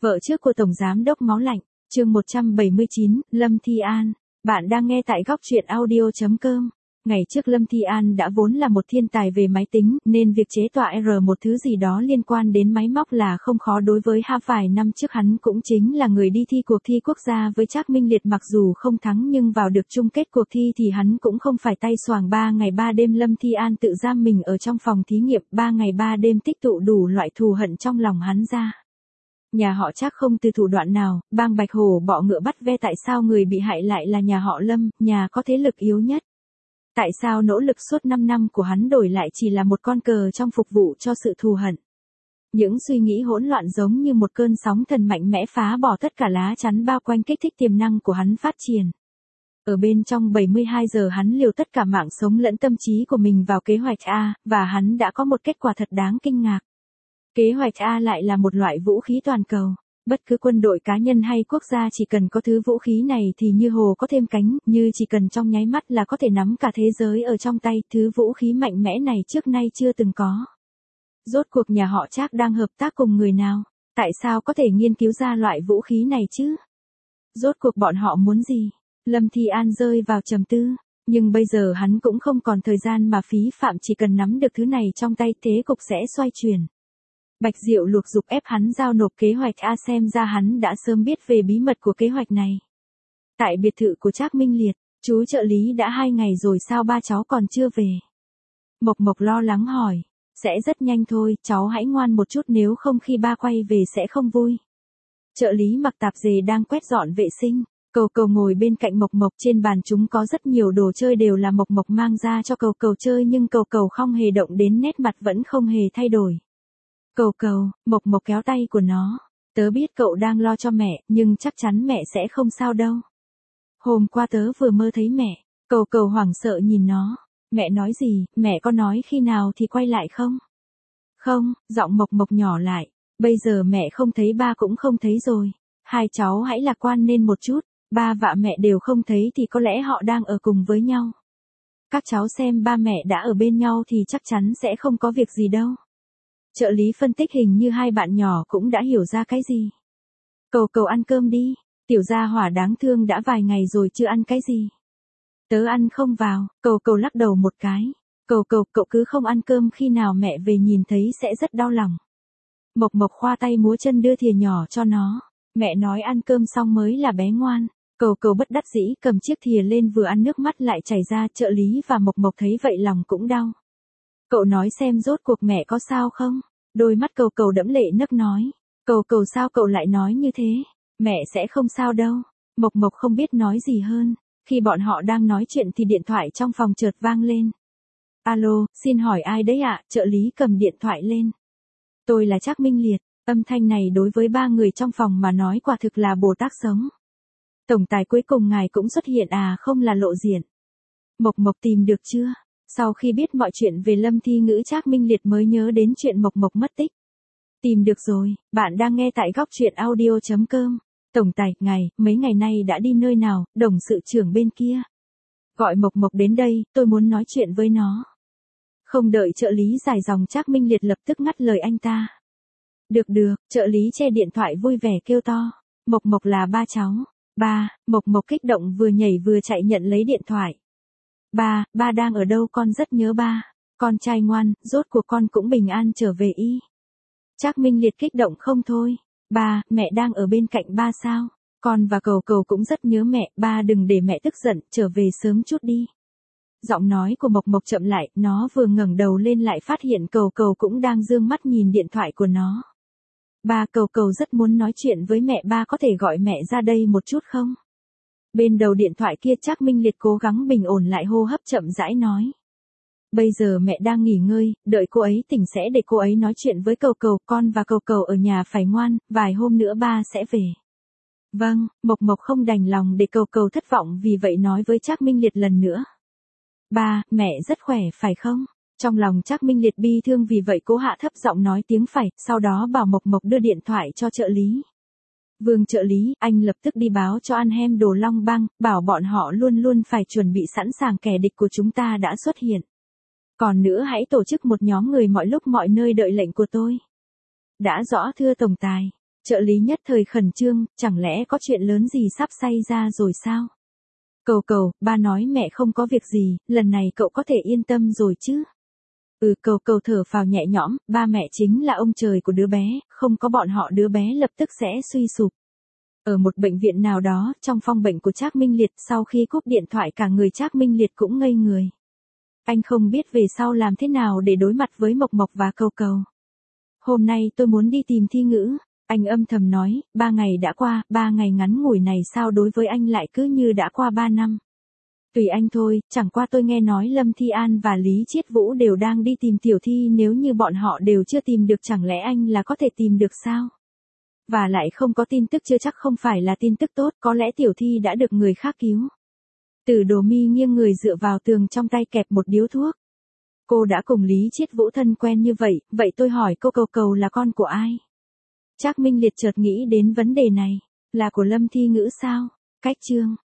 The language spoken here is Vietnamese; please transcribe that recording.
Vợ trước của Tổng Giám đốc Máu Lạnh, chương 179, Lâm Thi An. Bạn đang nghe tại góc truyện audio.com. Ngày trước Lâm Thi An đã vốn là một thiên tài về máy tính, nên việc chế tọa một thứ gì đó liên quan đến máy móc là không khó đối với hắn. Vài năm trước hắn cũng chính là người đi thi cuộc thi quốc gia với Trác Minh Liệt, mặc dù không thắng nhưng vào được chung kết cuộc thi thì hắn cũng không phải tay xoàng. 3 ngày 3 đêm Lâm Thi An tự giam mình ở trong phòng thí nghiệm, 3 ngày 3 đêm tích tụ đủ loại thù hận trong lòng hắn ra. Nhà họ Trác không từ thủ đoạn nào, bang Bạch Hổ bọ ngựa bắt ve. Tại sao người bị hại lại là nhà họ Lâm, nhà có thế lực yếu nhất? Tại sao nỗ lực suốt 5 năm của hắn đổi lại chỉ là một con cờ trong phục vụ cho sự thù hận? Những suy nghĩ hỗn loạn giống như một cơn sóng thần mạnh mẽ phá bỏ tất cả lá chắn bao quanh, kích thích tiềm năng của hắn phát triển. Ở bên trong 72 giờ hắn liều tất cả mạng sống lẫn tâm trí của mình vào kế hoạch A, và hắn đã có một kết quả thật đáng kinh ngạc. Kế hoạch A lại là một loại vũ khí toàn cầu. Bất cứ quân đội, cá nhân hay quốc gia chỉ cần có thứ vũ khí này thì như hồ có thêm cánh, như chỉ cần trong nháy mắt là có thể nắm cả thế giới ở trong tay. Thứ vũ khí mạnh mẽ này trước nay chưa từng có. Rốt cuộc nhà họ Trác đang hợp tác cùng người nào? Tại sao có thể nghiên cứu ra loại vũ khí này chứ? Rốt cuộc bọn họ muốn gì? Lâm Thi An rơi vào trầm tư. Nhưng bây giờ hắn cũng không còn thời gian mà phí phạm, chỉ cần nắm được thứ này trong tay thế cục sẽ xoay chuyển. Bạch Diệu Lục giục ép hắn giao nộp kế hoạch A, xem ra hắn đã sớm biết về bí mật của kế hoạch này. Tại biệt thự của Trác Minh Liệt, chú trợ lý đã 2 ngày rồi sao ba cháu còn chưa về? Mộc Mộc lo lắng hỏi. Sẽ rất nhanh thôi, cháu hãy ngoan một chút, nếu không khi ba quay về sẽ không vui. Trợ lý mặc tạp dề đang quét dọn vệ sinh. Cầu Cầu ngồi bên cạnh Mộc Mộc, trên bàn chúng có rất nhiều đồ chơi đều là Mộc Mộc mang ra cho Cầu Cầu chơi, nhưng Cầu Cầu không hề động đến, nét mặt vẫn không hề thay đổi. Cầu Cầu, Mộc Mộc kéo tay của nó. Tớ biết cậu đang lo cho mẹ, nhưng chắc chắn mẹ sẽ không sao đâu. Hôm qua tớ vừa mơ thấy mẹ. Cầu Cầu hoảng sợ nhìn nó. Mẹ nói gì, mẹ có nói khi nào thì quay lại không? Không, giọng Mộc Mộc nhỏ lại. Bây giờ mẹ không thấy, ba cũng không thấy rồi. Hai cháu hãy lạc quan lên một chút. Ba và mẹ đều không thấy thì có lẽ họ đang ở cùng với nhau. Các cháu xem, ba mẹ đã ở bên nhau thì chắc chắn sẽ không có việc gì đâu. Trợ lý phân tích, hình như hai bạn nhỏ cũng đã hiểu ra cái gì. Cầu Cầu ăn cơm đi, tiểu gia hỏa đáng thương đã vài ngày rồi chưa ăn cái gì. Tớ ăn không vào. Cầu Cầu lắc đầu một cái. Cầu Cầu, cậu cứ không ăn cơm, khi nào mẹ về nhìn thấy sẽ rất đau lòng. Mộc Mộc khoa tay múa chân đưa thìa nhỏ cho nó. Mẹ nói ăn cơm xong mới là bé ngoan. Cầu Cầu bất đắc dĩ cầm chiếc thìa lên, vừa ăn nước mắt lại chảy ra. Trợ lý và Mộc Mộc thấy vậy lòng cũng đau. Cậu nói xem rốt cuộc mẹ có sao không? Đôi mắt Cầu Cầu đẫm lệ nức nói. Cầu Cầu, sao cậu lại nói như thế? Mẹ sẽ không sao đâu. Mộc Mộc không biết nói gì hơn. Khi bọn họ đang nói chuyện thì điện thoại trong phòng chợt vang lên. Alo, xin hỏi ai đấy ạ? Trợ lý cầm điện thoại lên. Tôi là Trác Minh Liệt. Âm thanh này đối với 3 người trong phòng mà nói quả thực là Bồ Tát sống. Tổng tài, cuối cùng ngài cũng xuất hiện à, không là lộ diện. Mộc Mộc tìm được chưa? Sau khi biết mọi chuyện về Lâm Thi Ngữ, Trác Minh Liệt mới nhớ đến chuyện Mộc Mộc mất tích. Tìm được rồi, bạn đang nghe tại góc truyện audio.com. Tổng tài, ngài, mấy ngày nay đã đi nơi nào? Đồng sự trưởng bên kia. Gọi Mộc Mộc đến đây, tôi muốn nói chuyện với nó. Không đợi trợ lý dài dòng, Trác Minh Liệt lập tức ngắt lời anh ta. Được được, trợ lý che điện thoại vui vẻ kêu to. Mộc Mộc là ba cháu. Ba, Mộc Mộc kích động vừa nhảy vừa chạy nhận lấy điện thoại. Ba đang ở đâu, con rất nhớ ba. Con trai ngoan, rốt cuộc con cũng bình an trở về y. Trác Minh Liệt kích động không thôi. Ba, mẹ đang ở bên cạnh ba sao? Con và Cầu Cầu cũng rất nhớ mẹ, ba đừng để mẹ tức giận, trở về sớm chút đi. Giọng nói của Mộc Mộc chậm lại, nó vừa ngẩng đầu lên lại phát hiện Cầu Cầu cũng đang dương mắt nhìn điện thoại của nó. Ba, Cầu Cầu rất muốn nói chuyện với mẹ, ba có thể gọi mẹ ra đây một chút không? Bên đầu điện thoại kia Trác Minh Liệt cố gắng bình ổn lại hô hấp, chậm rãi nói. Bây giờ mẹ đang nghỉ ngơi, đợi cô ấy tỉnh sẽ để cô ấy nói chuyện với Cầu Cầu, con và Cầu Cầu ở nhà phải ngoan, vài hôm nữa ba sẽ về. Vâng, Mộc Mộc không đành lòng để Cầu Cầu thất vọng, vì vậy nói với Trác Minh Liệt lần nữa. Ba, mẹ rất khỏe phải không? Trong lòng Trác Minh Liệt bi thương, vì vậy cố hạ thấp giọng nói tiếng phải, sau đó bảo Mộc Mộc đưa điện thoại cho trợ lý. Vương trợ lý, anh lập tức đi báo cho Anhem Đồ Long Bang, bảo bọn họ luôn luôn phải chuẩn bị sẵn sàng, kẻ địch của chúng ta đã xuất hiện. Còn nữa hãy tổ chức một nhóm người mọi lúc mọi nơi đợi lệnh của tôi. Đã rõ thưa tổng tài. Trợ lý nhất thời khẩn trương, chẳng lẽ có chuyện lớn gì sắp xảy ra rồi sao? Cầu cầu, ba nói mẹ không có việc gì, lần này cậu có thể yên tâm rồi chứ? Cầu cầu thở phào nhẹ nhõm, ba mẹ chính là ông trời của đứa bé, không có bọn họ đứa bé lập tức sẽ suy sụp. Ở một bệnh viện nào đó, trong phòng bệnh của Trác Minh Liệt, sau khi cúp điện thoại cả người Trác Minh Liệt cũng ngây người. Anh không biết về sau làm thế nào để đối mặt với Mộc Mộc và Cầu cầu. Hôm nay tôi muốn đi tìm Thi Ngữ, anh âm thầm nói, 3 ngày đã qua, 3 ngày ngắn ngủi này sao đối với anh lại cứ như đã qua 3 năm. Tùy anh thôi, chẳng qua tôi nghe nói Lâm Thi An và Lý Chiết Vũ đều đang đi tìm Tiểu Thi, nếu như bọn họ đều chưa tìm được chẳng lẽ anh là có thể tìm được sao? Và lại không có tin tức chưa chắc không phải là tin tức tốt, có lẽ Tiểu Thi đã được người khác cứu. Từ Đồ Mi nghiêng người dựa vào tường, trong tay kẹp một điếu thuốc. Cô đã cùng Lý Chiết Vũ thân quen như vậy, vậy tôi hỏi cô Cầu cầu là con của ai? Trác Minh Liệt chợt nghĩ đến vấn đề này, là của Lâm Thi Ngữ sao? Cách chương